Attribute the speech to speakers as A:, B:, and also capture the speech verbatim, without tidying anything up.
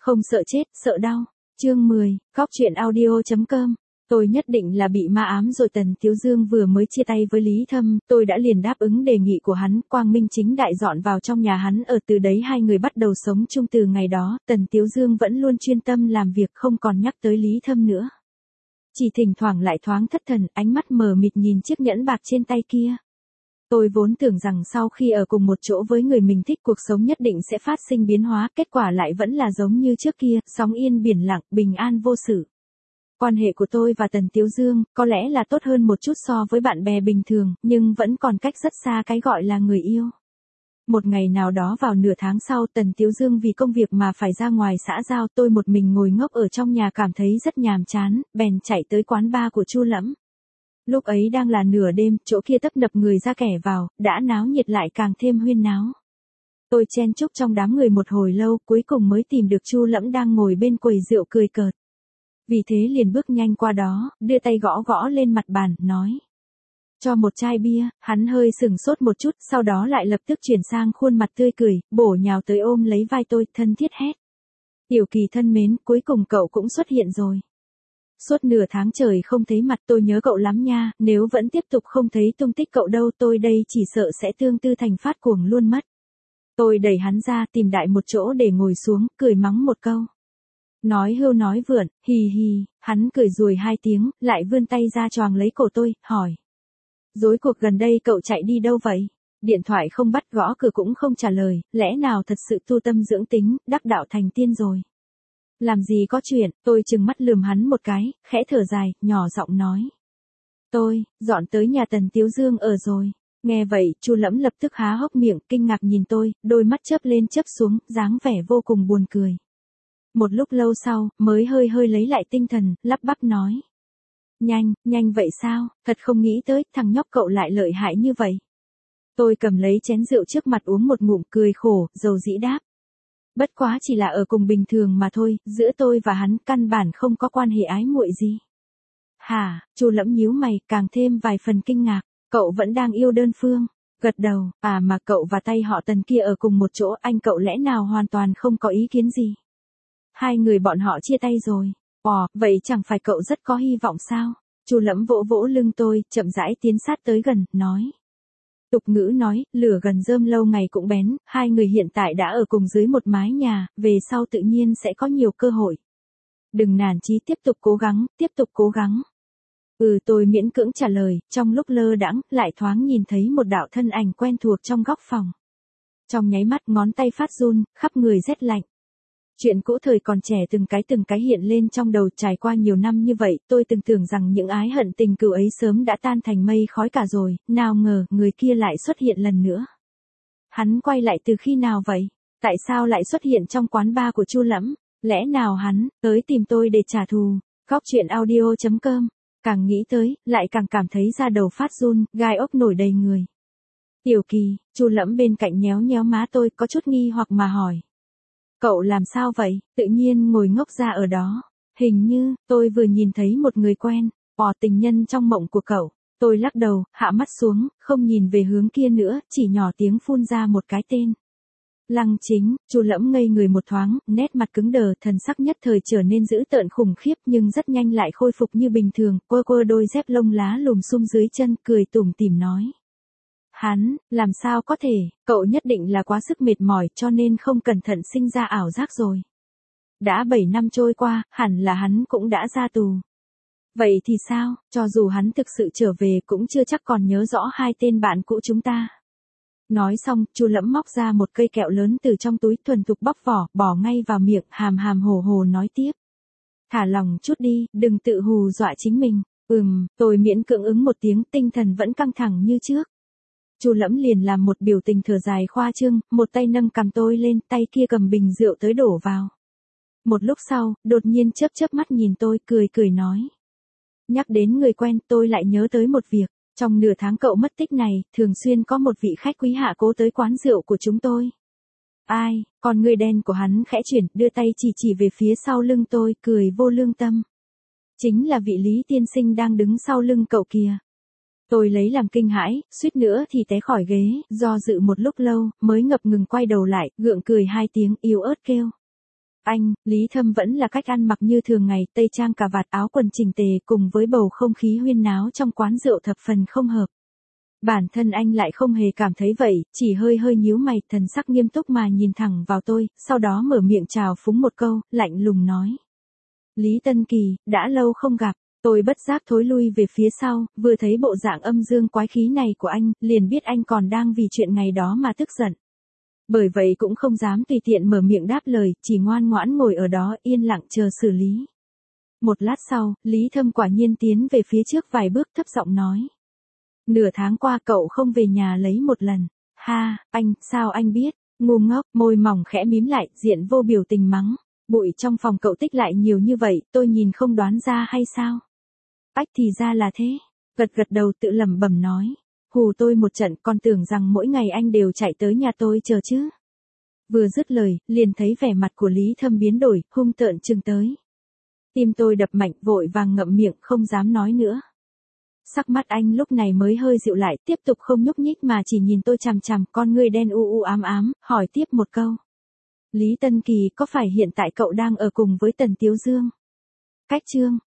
A: Không sợ chết, sợ đau. Chương mười, Góc truyện audio chấm com. Tôi nhất định là bị ma ám rồi. Tần Tiếu Dương vừa mới chia tay với Lý Thâm, tôi đã liền đáp ứng đề nghị của hắn, quang minh chính đại dọn vào trong nhà hắn ở. Từ đấy hai người bắt đầu sống chung. Từ ngày đó, Tần Tiếu Dương vẫn luôn chuyên tâm làm việc, không còn nhắc tới Lý Thâm nữa. Chỉ thỉnh thoảng lại thoáng thất thần, ánh mắt mờ mịt nhìn chiếc nhẫn bạc trên tay kia. Tôi vốn tưởng rằng sau khi ở cùng một chỗ với người mình thích, cuộc sống nhất định sẽ phát sinh biến hóa, kết quả lại vẫn là giống như trước kia, sóng yên biển lặng, bình an vô sự. Quan hệ của tôi và Tần Tiếu Dương, có lẽ là tốt hơn một chút so với bạn bè bình thường, nhưng vẫn còn cách rất xa cái gọi là người yêu. Một ngày nào đó vào nửa tháng sau, Tần Tiếu Dương vì công việc mà phải ra ngoài xã giao, tôi một mình ngồi ngốc ở trong nhà cảm thấy rất nhàm chán, bèn chạy tới quán bar của Chu Lẫm. Lúc ấy đang là nửa đêm, chỗ kia tấp nập người ra kẻ vào, đã náo nhiệt lại càng thêm huyên náo. Tôi chen chúc trong đám người một hồi lâu, cuối cùng mới tìm được Chu Lẫm đang ngồi bên quầy rượu cười cợt. Vì thế liền bước nhanh qua đó, đưa tay gõ gõ lên mặt bàn, nói: cho một chai bia. Hắn hơi sừng sốt một chút, sau đó lại lập tức chuyển sang khuôn mặt tươi cười, bổ nhào tới ôm lấy vai tôi, thân thiết hét: Tiểu Kỳ thân mến, cuối cùng cậu cũng xuất hiện rồi. Suốt nửa tháng trời không thấy mặt, tôi nhớ cậu lắm nha, nếu vẫn tiếp tục không thấy tung tích cậu đâu, tôi đây chỉ sợ sẽ tương tư thành phát cuồng luôn mất. Tôi đẩy hắn ra, tìm đại một chỗ để ngồi xuống, cười mắng một câu. Nói hưu nói vượn, hì hì, hắn cười rùi hai tiếng, lại vươn tay ra choàng lấy cổ tôi, hỏi: rối cuộc gần đây cậu chạy đi đâu vậy? Điện thoại không bắt, gõ cửa cũng không trả lời, lẽ nào thật sự tu tâm dưỡng tính, đắc đạo thành tiên rồi? Làm gì có chuyện. Tôi trừng mắt lườm hắn một cái, khẽ thở dài, nhỏ giọng nói: tôi, dọn tới nhà Tần Tiếu Dương ở rồi. Nghe vậy, Chu Lẫm lập tức há hốc miệng, kinh ngạc nhìn tôi, đôi mắt chớp lên chớp xuống, dáng vẻ vô cùng buồn cười. Một lúc lâu sau, mới hơi hơi lấy lại tinh thần, lắp bắp nói: nhanh, nhanh vậy sao, thật không nghĩ tới, thằng nhóc cậu lại lợi hại như vậy. Tôi cầm lấy chén rượu trước mặt uống một ngụm, cười khổ, dầu dĩ đáp: bất quá chỉ là ở cùng bình thường mà thôi, giữa tôi và hắn căn bản không có quan hệ ái muội gì. Hả? Chu Lẫm nhíu mày, càng thêm vài phần kinh ngạc. Cậu vẫn đang yêu đơn phương? Gật đầu. À mà cậu và tay họ Tần kia ở cùng một chỗ, anh cậu lẽ nào hoàn toàn không có ý kiến gì? Hai người bọn họ chia tay rồi. Ồ, vậy chẳng phải cậu rất có hy vọng sao? Chu Lẫm vỗ vỗ lưng tôi, chậm rãi tiến sát tới gần, nói: tục ngữ nói, lửa gần rơm lâu ngày cũng bén, hai người hiện tại đã ở cùng dưới một mái nhà, về sau tự nhiên sẽ có nhiều cơ hội. Đừng nản chí, tiếp tục cố gắng, tiếp tục cố gắng. Ừ, tôi miễn cưỡng trả lời, trong lúc lơ đãng, lại thoáng nhìn thấy một đạo thân ảnh quen thuộc trong góc phòng. Trong nháy mắt, ngón tay phát run, khắp người rét lạnh. Chuyện cũ thời còn trẻ từng cái từng cái hiện lên trong đầu. Trải qua nhiều năm như vậy, tôi từng tưởng rằng những ái hận tình cừu ấy sớm đã tan thành mây khói cả rồi, nào ngờ người kia lại xuất hiện lần nữa. Hắn quay lại từ khi nào vậy? Tại sao lại xuất hiện trong quán bar của Chu Lẫm? Lẽ nào hắn tới tìm tôi để trả thù? Góc truyện audio chấm com. Càng nghĩ tới, lại càng cảm thấy da đầu phát run, gai ốc nổi đầy người. Tiểu Kỳ. Chu Lẫm bên cạnh nhéo nhéo má tôi, có chút nghi hoặc mà hỏi: cậu làm sao vậy? Tự nhiên ngồi ngốc ra ở đó. Hình như, tôi vừa nhìn thấy một người quen. Ồ, tình nhân trong mộng của cậu. Tôi lắc đầu, hạ mắt xuống, không nhìn về hướng kia nữa, chỉ nhỏ tiếng phun ra một cái tên. Lăng Chính. Chu Lẫm ngây người một thoáng, nét mặt cứng đờ, thần sắc nhất thời trở nên dữ tợn khủng khiếp, nhưng rất nhanh lại khôi phục như bình thường, quơ quơ đôi dép lông lá lùm xum dưới chân, cười tủm tỉm nói: hắn, làm sao có thể, cậu nhất định là quá sức mệt mỏi cho nên không cẩn thận sinh ra ảo giác rồi. Đã bảy năm trôi qua, hẳn là hắn cũng đã ra tù. Vậy thì sao, cho dù hắn thực sự trở về cũng chưa chắc còn nhớ rõ hai tên bạn cũ chúng ta. Nói xong, Chu Lẫm móc ra một cây kẹo lớn từ trong túi, thuần thục bóc vỏ, bỏ ngay vào miệng, hàm hàm hồ hồ nói tiếp: thả lòng chút đi, đừng tự hù dọa chính mình. Ừm, tôi miễn cưỡng ứng một tiếng, tinh thần vẫn căng thẳng như trước. Chu Lẫm liền làm một biểu tình thở dài khoa trương, một tay nâng cằm tôi lên, tay kia cầm bình rượu tới đổ vào. Một lúc sau, đột nhiên chớp chớp mắt nhìn tôi, cười cười nói: nhắc đến người quen, tôi lại nhớ tới một việc. Trong nửa tháng cậu mất tích này, thường xuyên có một vị khách quý hạ cố tới quán rượu của chúng tôi. Ai? Con người đen của hắn khẽ chuyển, đưa tay chỉ chỉ về phía sau lưng tôi, cười vô lương tâm. Chính là vị Lý tiên sinh đang đứng sau lưng cậu kìa. Tôi lấy làm kinh hãi, suýt nữa thì té khỏi ghế, do dự một lúc lâu, mới ngập ngừng quay đầu lại, gượng cười hai tiếng, yếu ớt kêu: Anh, Lý Thâm vẫn là cách ăn mặc như thường ngày, tây trang cà vạt áo quần chỉnh tề cùng với bầu không khí huyên náo trong quán rượu thập phần không hợp. Bản thân anh lại không hề cảm thấy vậy, chỉ hơi hơi nhíu mày, thần sắc nghiêm túc mà nhìn thẳng vào tôi, sau đó mở miệng chào phúng một câu, lạnh lùng nói. Lý Tân Kỳ, đã lâu không gặp. Tôi bất giác thối lui về phía sau, vừa thấy bộ dạng âm dương quái khí này của anh, liền biết anh còn đang vì chuyện ngày đó mà tức giận. Bởi vậy cũng không dám tùy tiện mở miệng đáp lời, chỉ ngoan ngoãn ngồi ở đó yên lặng chờ xử lý. Một lát sau, Lý Thâm quả nhiên tiến về phía trước vài bước thấp giọng nói. Nửa tháng qua cậu không về nhà lấy một lần. Ha, anh, sao anh biết? Ngu ngốc, môi mỏng khẽ mím lại, diện vô biểu tình mắng. Bụi trong phòng cậu tích lại nhiều như vậy, tôi nhìn không đoán ra hay sao? Ách thì ra là thế. Gật gật đầu tự lẩm bẩm nói. Hù tôi một trận, còn tưởng rằng mỗi ngày anh đều chạy tới nhà tôi chờ chứ. Vừa dứt lời, liền thấy vẻ mặt của Lý Thâm biến đổi, hung tợn chừng tới. Tim tôi đập mạnh, vội vàng ngậm miệng, không dám nói nữa. Sắc mắt anh lúc này mới hơi dịu lại, tiếp tục không nhúc nhích mà chỉ nhìn tôi chằm chằm, con ngươi đen u u ám ám, hỏi tiếp một câu. Lý Tân Kỳ, có phải hiện tại cậu đang ở cùng với Tần Tiếu Dương? Cách chương